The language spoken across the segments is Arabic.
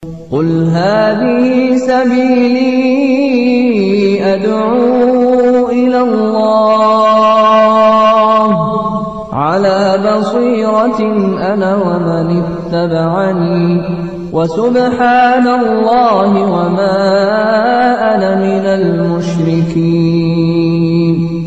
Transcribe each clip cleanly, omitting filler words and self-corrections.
قل هذه سبيلي أدعو إلى الله على بصيرة أنا ومن اتبعني وسبحان الله وما أنا من المشركين.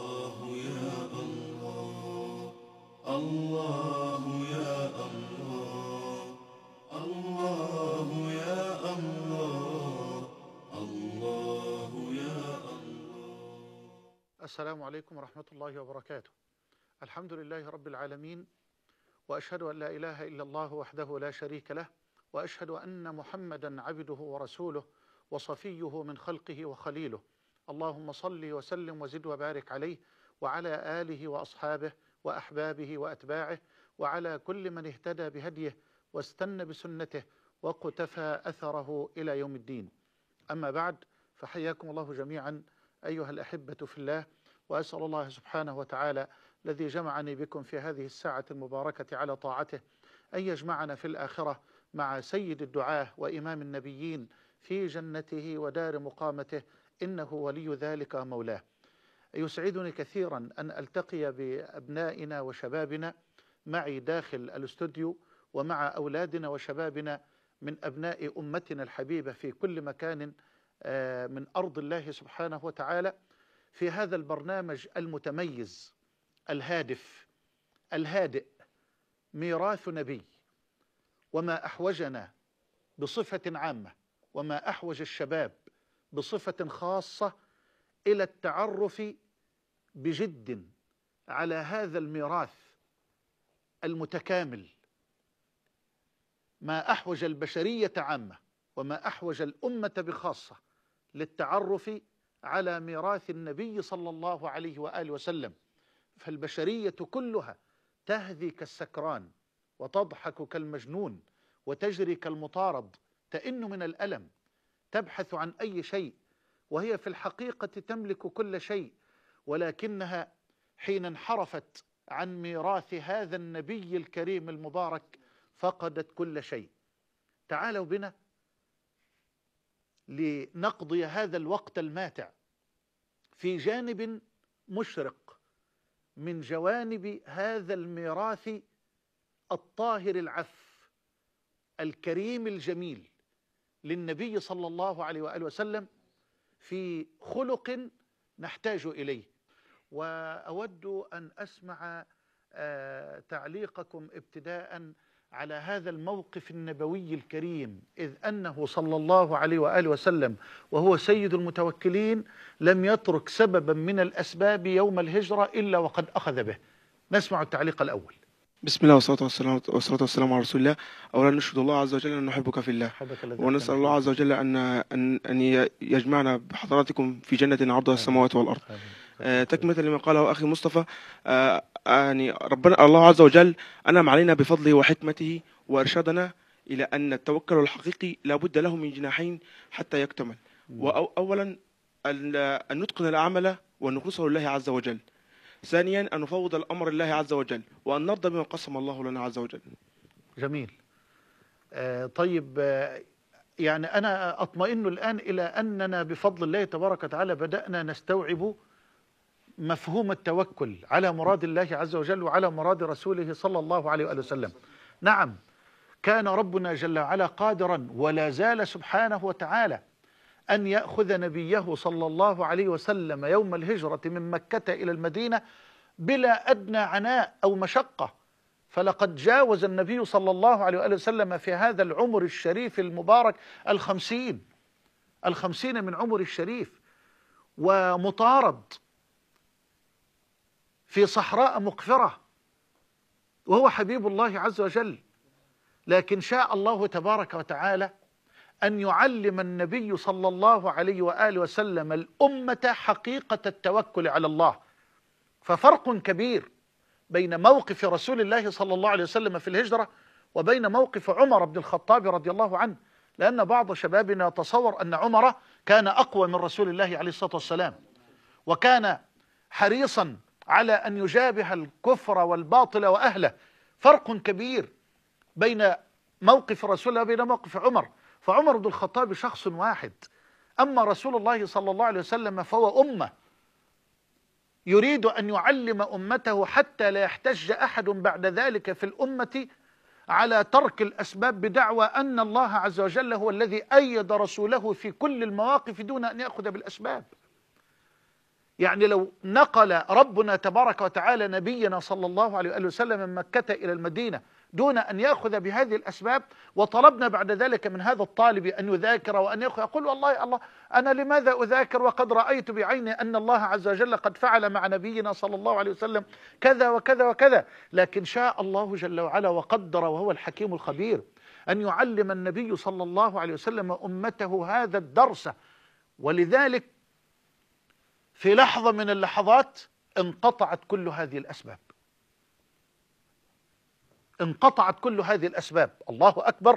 السلام عليكم ورحمة الله وبركاته. الحمد لله رب العالمين، وأشهد أن لا إله إلا الله وحده لا شريك له، وأشهد أن محمدا عبده ورسوله وصفيه من خلقه وخليله. اللهم صل وسلم وزد وبارك عليه وعلى آله وأصحابه وأحبابه وأتباعه وعلى كل من اهتدى بهديه واستنى بسنته واقتفى أثره إلى يوم الدين. أما بعد، فحياكم الله جميعا أيها الأحبة في الله، وأسأل الله سبحانه وتعالى الذي جمعني بكم في هذه الساعة المباركة على طاعته أن يجمعنا في الآخرة مع سيد الدعاة وإمام النبيين في جنته ودار مقامته، إنه ولي ذلك مولاه. يسعدني كثيرا أن ألتقي بأبنائنا وشبابنا معي داخل الاستوديو، ومع أولادنا وشبابنا من أبناء أمتنا الحبيبة في كل مكان من أرض الله سبحانه وتعالى، في هذا البرنامج المتميز الهادف الهادئ ميراث نبي. وما أحوجنا بصفة عامة، وما أحوج الشباب بصفة خاصة إلى التعرف بجد على هذا الميراث المتكامل. ما أحوج البشرية عامة وما أحوج الأمة بخاصة للتعرف على ميراث النبي صلى الله عليه وآله وسلم. فالبشرية كلها تهذي كالسكران وتضحك كالمجنون وتجري كالمطارد، تئن من الألم، تبحث عن أي شيء، وهي في الحقيقة تملك كل شيء، ولكنها حين انحرفت عن ميراث هذا النبي الكريم المبارك فقدت كل شيء. تعالوا بنا لنقضي هذا الوقت الماتع في جانب مشرق من جوانب هذا الميراث الطاهر العف الكريم الجميل للنبي صلى الله عليه وآله وسلم، في خلق نحتاج إليه. وأود أن أسمع تعليقكم ابتداء على هذا الموقف النبوي الكريم، إذ أنه صلى الله عليه وآله وسلم وهو سيد المتوكلين لم يترك سببا من الأسباب يوم الهجرة إلا وقد أخذ به. نسمع التعليق الأول. بسم الله والصلاة والسلام على رسول الله. أولا نشهد الله عز وجل أن نحبك في الله، ونسأل الله عز وجل أن يجمعنا بحضراتكم في جنة عرضها السماوات والأرض. تكملة لما قاله أخي مصطفى، يعني ربنا الله عز وجل أنعم علينا بفضله وحكمته وإرشادنا إلى أن التوكل الحقيقي لا بد له من جناحين حتى يكتمل. وأولا أن نتقن العمل وأن نخلصه لله عز وجل. ثانيا أن نفوض الأمر لله عز وجل، وأن نرضى بما قسم الله لنا عز وجل. جميل. طيب، يعني أنا أطمئن الآن إلى أننا بفضل الله تبارك وتعالى بدأنا نستوعب مفهوم التوكل على مراد الله عز وجل وعلى مراد رسوله صلى الله عليه وآله وسلم. نعم، كان ربنا جل وعلا قادرا ولا زال سبحانه وتعالى أن يأخذ نبيه صلى الله عليه وسلم يوم الهجرة من مكة إلى المدينة بلا أدنى عناء أو مشقة. فلقد جاوز النبي صلى الله عليه وآله وسلم في هذا العمر الشريف المبارك 50 من عمر الشريف، ومطارد في صحراء مقفرة، وهو حبيب الله عز وجل. لكن شاء الله تبارك وتعالى أن يعلم النبي صلى الله عليه وآله وسلم الأمة حقيقة التوكل على الله. ففرق كبير بين موقف رسول الله صلى الله عليه وسلم في الهجرة وبين موقف عمر بن الخطاب رضي الله عنه، لأن بعض شبابنا يتصور أن عمر كان أقوى من رسول الله عليه الصلاة والسلام، وكان حريصا على أن يجابه الكفر والباطل وأهله. فرق كبير بين موقف رسول الله وبين موقف عمر، فعمر بن الخطاب شخص واحد، أما رسول الله صلى الله عليه وسلم فهو أمة يريد أن يعلم أمته حتى لا يحتج أحد بعد ذلك في الأمة على ترك الأسباب بدعوى أن الله عز وجل هو الذي أيد رسوله في كل المواقف دون أن يأخذ بالأسباب. يعني لو نقل ربنا تبارك وتعالى نبينا صلى الله عليه وسلم من مكة إلى المدينة دون أن يأخذ بهذه الأسباب، وطلبنا بعد ذلك من هذا الطالب أن يذاكر وأن يقول والله الله أنا لماذا أذاكر وقد رأيت بعيني أن الله عز وجل قد فعل مع نبينا صلى الله عليه وسلم كذا وكذا وكذا، لكن شاء الله جل وعلا وقدر وهو الحكيم الخبير أن يعلم النبي صلى الله عليه وسلم أمته هذا الدرس. ولذلك في لحظة من اللحظات انقطعت كل هذه الأسباب، انقطعت كل هذه الأسباب. الله أكبر.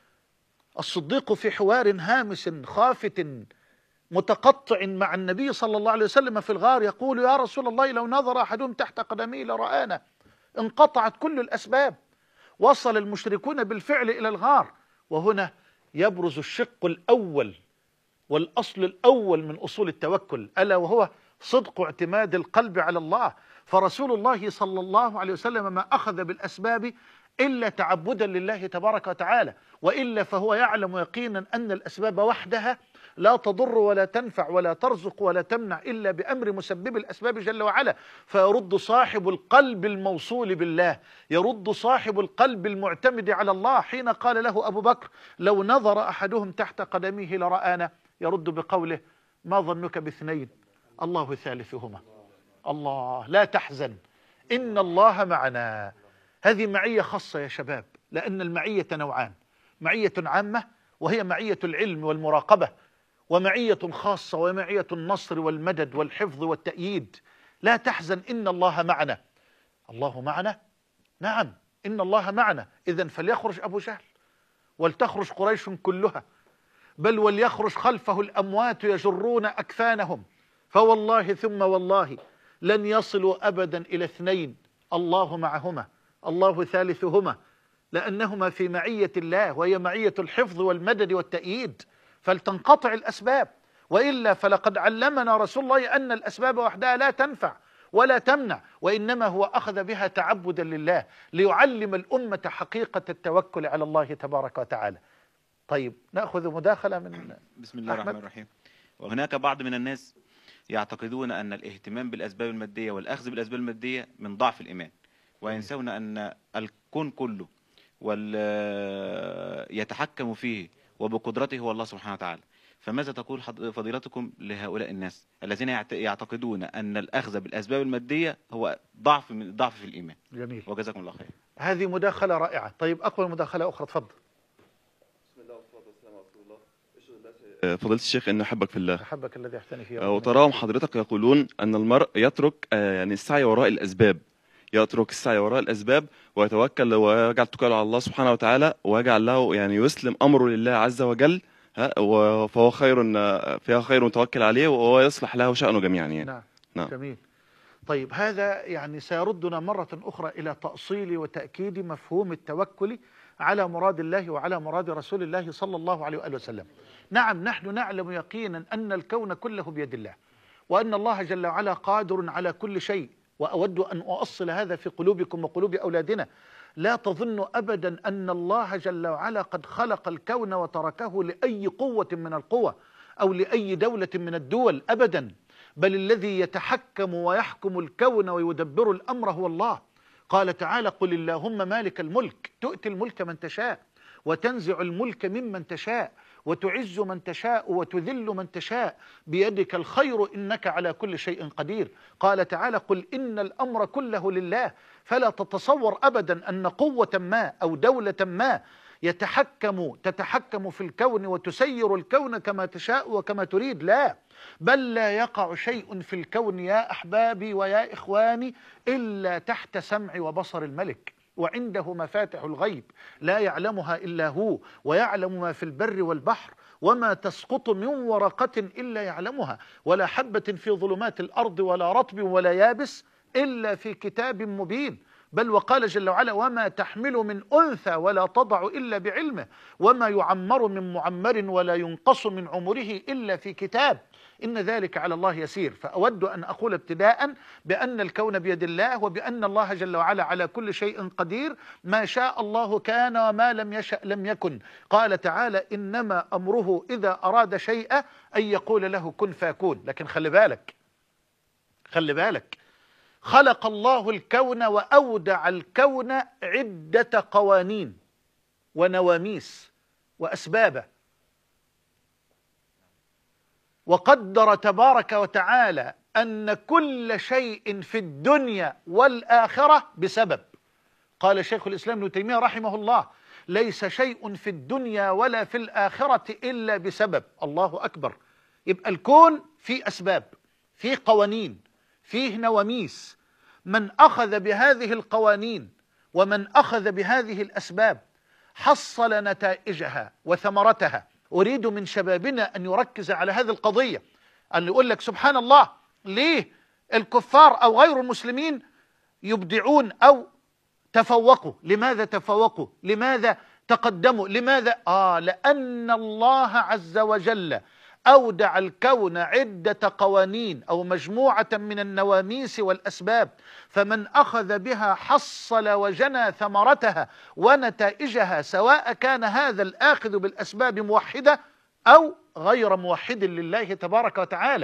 الصديق في حوار هامس خافت متقطع مع النبي صلى الله عليه وسلم في الغار يقول يا رسول الله لو نظر أحدهم تحت قدمي لرآنا. انقطعت كل الأسباب، وصل المشركون بالفعل إلى الغار. وهنا يبرز الشق الأول والأصل الأول من أصول التوكل، ألا وهو صدق اعتماد القلب على الله. فرسول الله صلى الله عليه وسلم ما أخذ بالأسباب إلا تعبدا لله تبارك وتعالى، وإلا فهو يعلم يقينا أن الأسباب وحدها لا تضر ولا تنفع ولا ترزق ولا تمنع إلا بأمر مسبب الأسباب جل وعلا. فيرد صاحب القلب الموصول بالله، يرد صاحب القلب المعتمد على الله حين قال له أبو بكر لو نظر أحدهم تحت قدميه لرآنا، يرد بقوله ما ظنك باثنين الله ثالثهما. الله لا تحزن إن الله معنا. هذه معية خاصة يا شباب، لأن المعية نوعان، معية عامة وهي معية العلم والمراقبة، ومعية خاصة ومعية النصر والمدد والحفظ والتأييد. لا تحزن إن الله معنا. الله معنا؟ نعم إن الله معنا. إذن فليخرج أبو جهل ولتخرج قريش كلها، بل وليخرج خلفه الأموات يجرون أكفانهم، فوالله ثم والله لن يصلوا أبدا إلى اثنين الله معهما الله ثالثهما، لأنهما في معية الله وهي معية الحفظ والمدد والتأييد. فلتنقطع الأسباب، وإلا فلقد علمنا رسول الله أن الأسباب وحدها لا تنفع ولا تمنع، وإنما هو أخذ بها تعبدا لله ليعلم الأمة حقيقة التوكل على الله تبارك وتعالى. طيب نأخذ مداخلة من بسم الله الرحمن الرحيم. وهناك بعض من الناس يعتقدون أن الاهتمام بالأسباب المادية والأخذ بالأسباب المادية من ضعف الإيمان، وينسون أن الكون كله يتحكم فيه وبقدرته هو الله سبحانه وتعالى. فماذا تقول فضيلتكم لهؤلاء الناس الذين يعتقدون أن الأخذ بالأسباب المادية هو ضعف في الإيمان؟ جميل، وجزاكم الله خير. هذه مداخلة رائعة. طيب أقبل مداخلة أخرى، تفضل. بسم الله والصلاة والسلام على رسول الله. فضيلة الشيخ إن أحبك في الله، أحبك الذي أحسن فيه. وتراهم حضرتك يقولون أن المرء يترك يعني السعي وراء الأسباب، يترك السعي وراء الأسباب ويتوكل ويجعل توكله على الله سبحانه وتعالى، ويجعل له يعني يسلم أمره لله عز وجل، فهو فيها خير متوكل عليه وهو يصلح له شأنه جميعا يعني. نعم. جميل. طيب هذا يعني سيردنا مرة أخرى إلى تأصيل وتأكيد مفهوم التوكل على مراد الله وعلى مراد رسول الله صلى الله عليه وآله وسلم. نعم نحن نعلم يقينا أن الكون كله بيد الله، وأن الله جل وعلا قادر على كل شيء، وأود أن أؤصل هذا في قلوبكم وقلوب أولادنا. لا تظن أبدا أن الله جل وعلا قد خلق الكون وتركه لأي قوة من القوى أو لأي دولة من الدول أبدا، بل الذي يتحكم ويحكم الكون ويدبر الأمر هو الله. قال تعالى قل اللهم مالك الملك تؤتي الملك من تشاء وتنزع الملك ممن تشاء وتعز من تشاء وتذل من تشاء بيدك الخير إنك على كل شيء قدير. قال تعالى قل إن الأمر كله لله. فلا تتصور أبدا أن قوة ما أو دولة ما تتحكم في الكون وتسير الكون كما تشاء وكما تريد، لا، بل لا يقع شيء في الكون يا أحبابي ويا إخواني إلا تحت سمع وبصر الملك، وعنده مفاتح الغيب لا يعلمها إلا هو، ويعلم ما في البر والبحر، وما تسقط من ورقة إلا يعلمها، ولا حبة في ظلمات الأرض ولا رطب ولا يابس إلا في كتاب مبين. بل وقال جل وعلا وما تحمل من أنثى ولا تضع إلا بعلمه وما يعمر من معمر ولا ينقص من عمره إلا في كتاب إن ذلك على الله يسير. فأود أن أقول ابتداء بأن الكون بيد الله، وبأن الله جل وعلا على كل شيء قدير، ما شاء الله كان وما لم يشأ لم يكن. قال تعالى إنما أمره إذا أراد شيئا أن يقول له كن فيكون. لكن خلي بالك خلق الله الكون وأودع الكون عدة قوانين ونواميس وأسبابه، وقدر تبارك وتعالى أن كل شيء في الدنيا والآخرة بسبب. قال شيخ الإسلام ابن تيمية رحمه الله ليس شيء في الدنيا ولا في الآخرة إلا بسبب. الله أكبر. يبقى الكون فيه أسباب، فيه قوانين، فيه نواميس. من أخذ بهذه القوانين ومن أخذ بهذه الأسباب حصل نتائجها وثمرتها. أريد من شبابنا أن يركز على هذه القضية، أن يقول لك سبحان الله ليه الكفار أو غير المسلمين يبدعون أو تفوقوا؟ لماذا تفوقوا؟ لماذا تقدموا؟ لماذا؟ لأن الله عز وجل أودع الكون عدة قوانين أو مجموعة من النواميس والأسباب، فمن أخذ بها حصل وجنى ثمرتها ونتائجها، سواء كان هذا الآخذ بالأسباب موحدة أو غير موحد لله تبارك وتعالى.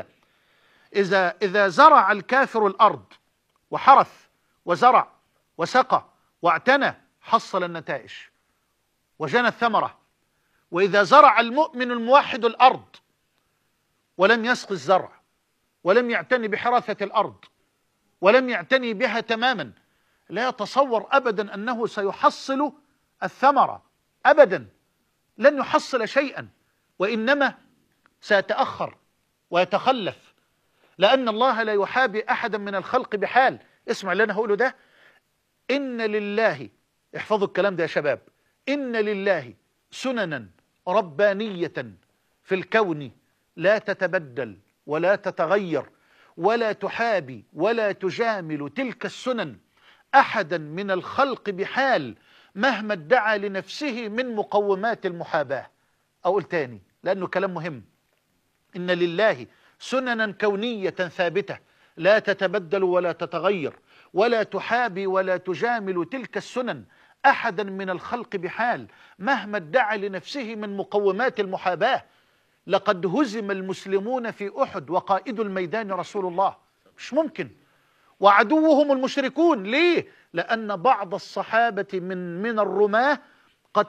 إذا زرع الكافر الأرض وحرث وزرع وسقى واعتنى حصل النتائج وجنى الثمرة. وإذا زرع المؤمن الموحد الأرض ولم يسقي الزرع ولم يعتني بحراثة الأرض ولم يعتني بها تماما، لا يتصور أبدا أنه سيحصل الثمرة أبدا، لن يحصل شيئا، وإنما سيتأخر ويتخلف، لأن الله لا يحابي أحدا من الخلق بحال. اسمع اللي أنا هقوله ده، إن لله، احفظوا الكلام ده يا شباب، إن لله سننا ربانية في الكون لا تتبدل ولا تتغير ولا تحابي ولا تجامل تلك السنن أحدا من الخلق بحال مهما ادعى لنفسه من مقومات المحاباة. أقول تاني لأنه كلام مهم. إن لله سننا كونية ثابتة لا تتبدل ولا تتغير ولا تحابي ولا تجامل تلك السنن أحدا من الخلق بحال مهما ادعى لنفسه من مقومات المحاباة. لقد هزم المسلمون في أحد وقائد الميدان رسول الله، مش ممكن، وعدوهم المشركون. ليه؟ لأن بعض الصحابة من الرماة قد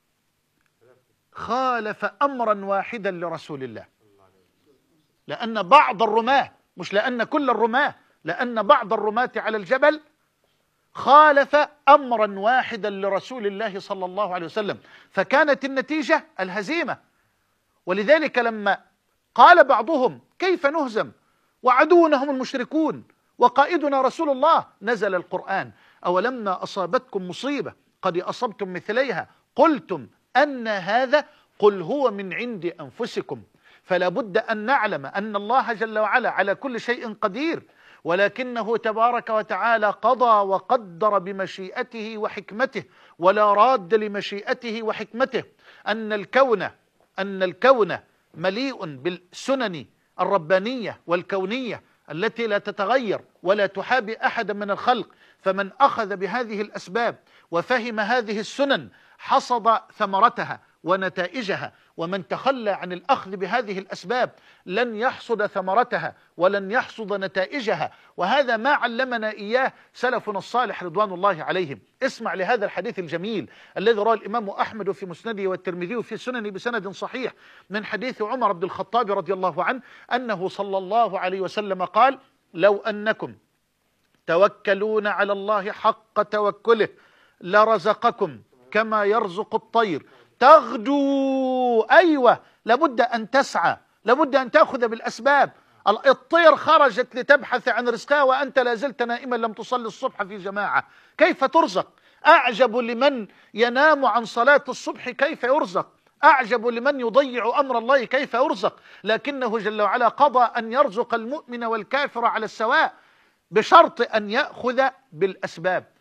خالف أمرا واحدا لرسول الله. لأن بعض الرماة، مش لأن كل الرماة، لأن بعض الرماة على الجبل خالف أمرا واحدا لرسول الله صلى الله عليه وسلم، فكانت النتيجة الهزيمة. ولذلك لما قال بعضهم كيف نهزم وعدونا هم المشركون وقائدنا رسول الله، نزل القرآن أولما أصابتكم مصيبة قد أصبتم مثليها قلتم أن هذا قل هو من عند أنفسكم. فلا بد أن نعلم أن الله جل وعلا على كل شيء قدير، ولكنه تبارك وتعالى قضى وقدر بمشيئته وحكمته، ولا راد لمشيئته وحكمته. أن الكون مليء بالسنن الربانية والكونية التي لا تتغير ولا تحابي أحدا من الخلق. فمن أخذ بهذه الأسباب وفهم هذه السنن حصد ثمرتها ونتائجها، ومن تخلى عن الأخذ بهذه الأسباب لن يحصد ثمرتها ولن يحصد نتائجها. وهذا ما علمنا إياه سلفنا الصالح رضوان الله عليهم. اسمع لهذا الحديث الجميل الذي رواه الإمام أحمد في مسنده والترمذي في سننه بسند صحيح من حديث عمر بن الخطاب رضي الله عنه أنه صلى الله عليه وسلم قال: لو أنكم توكلون على الله حق توكله لرزقكم كما يرزق الطير تغدو. أيوة، لابد أن تسعى، لابد أن تأخذ بالأسباب. الطير خرجت لتبحث عن رزقها وأنت لا زلت نائما لم تصلي الصبح في جماعة، كيف ترزق؟ أعجب لمن ينام عن صلاة الصبح كيف يرزق، أعجب لمن يضيع أمر الله كيف يرزق. لكنه جل وعلا قضى أن يرزق المؤمن والكافر على السواء بشرط أن يأخذ بالأسباب.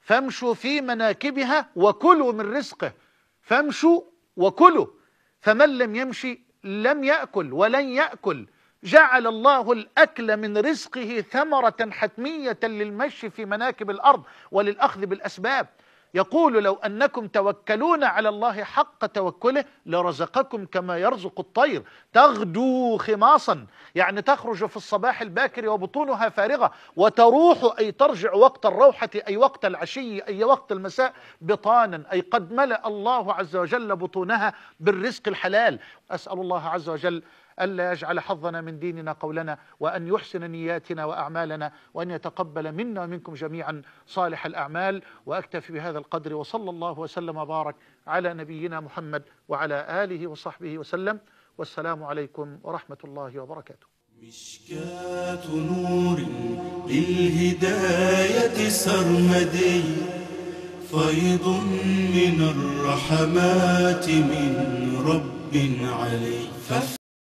فامشوا في مناكبها وكلوا من رزقه، فامشوا وكلوا، فمن لم يمشي لم يأكل ولن يأكل. جعل الله الأكل من رزقه ثمرة حتمية للمشي في مناكب الأرض وللأخذ بالأسباب. يقول لو أنكم توكلون على الله حق توكله لرزقكم كما يرزق الطير تغدو خماصا، يعني تخرج في الصباح الباكر وبطونها فارغة، وتروح أي ترجع وقت الروحة أي وقت العشي أي وقت المساء بطانا، أي قد ملأ الله عز وجل بطونها بالرزق الحلال. أسأل الله عز وجل ألا يجعل حظنا من ديننا قولنا، وأن يحسن نياتنا وأعمالنا، وأن يتقبل منا ومنكم جميعا صالح الأعمال. وأكتفي بهذا القدر، وصلى الله وسلم وبارك على نبينا محمد وعلى آله وصحبه وسلم، والسلام عليكم ورحمة الله وبركاته. مشكاة نور للهداية سرمدي، فيض من الرحمات من رب علي.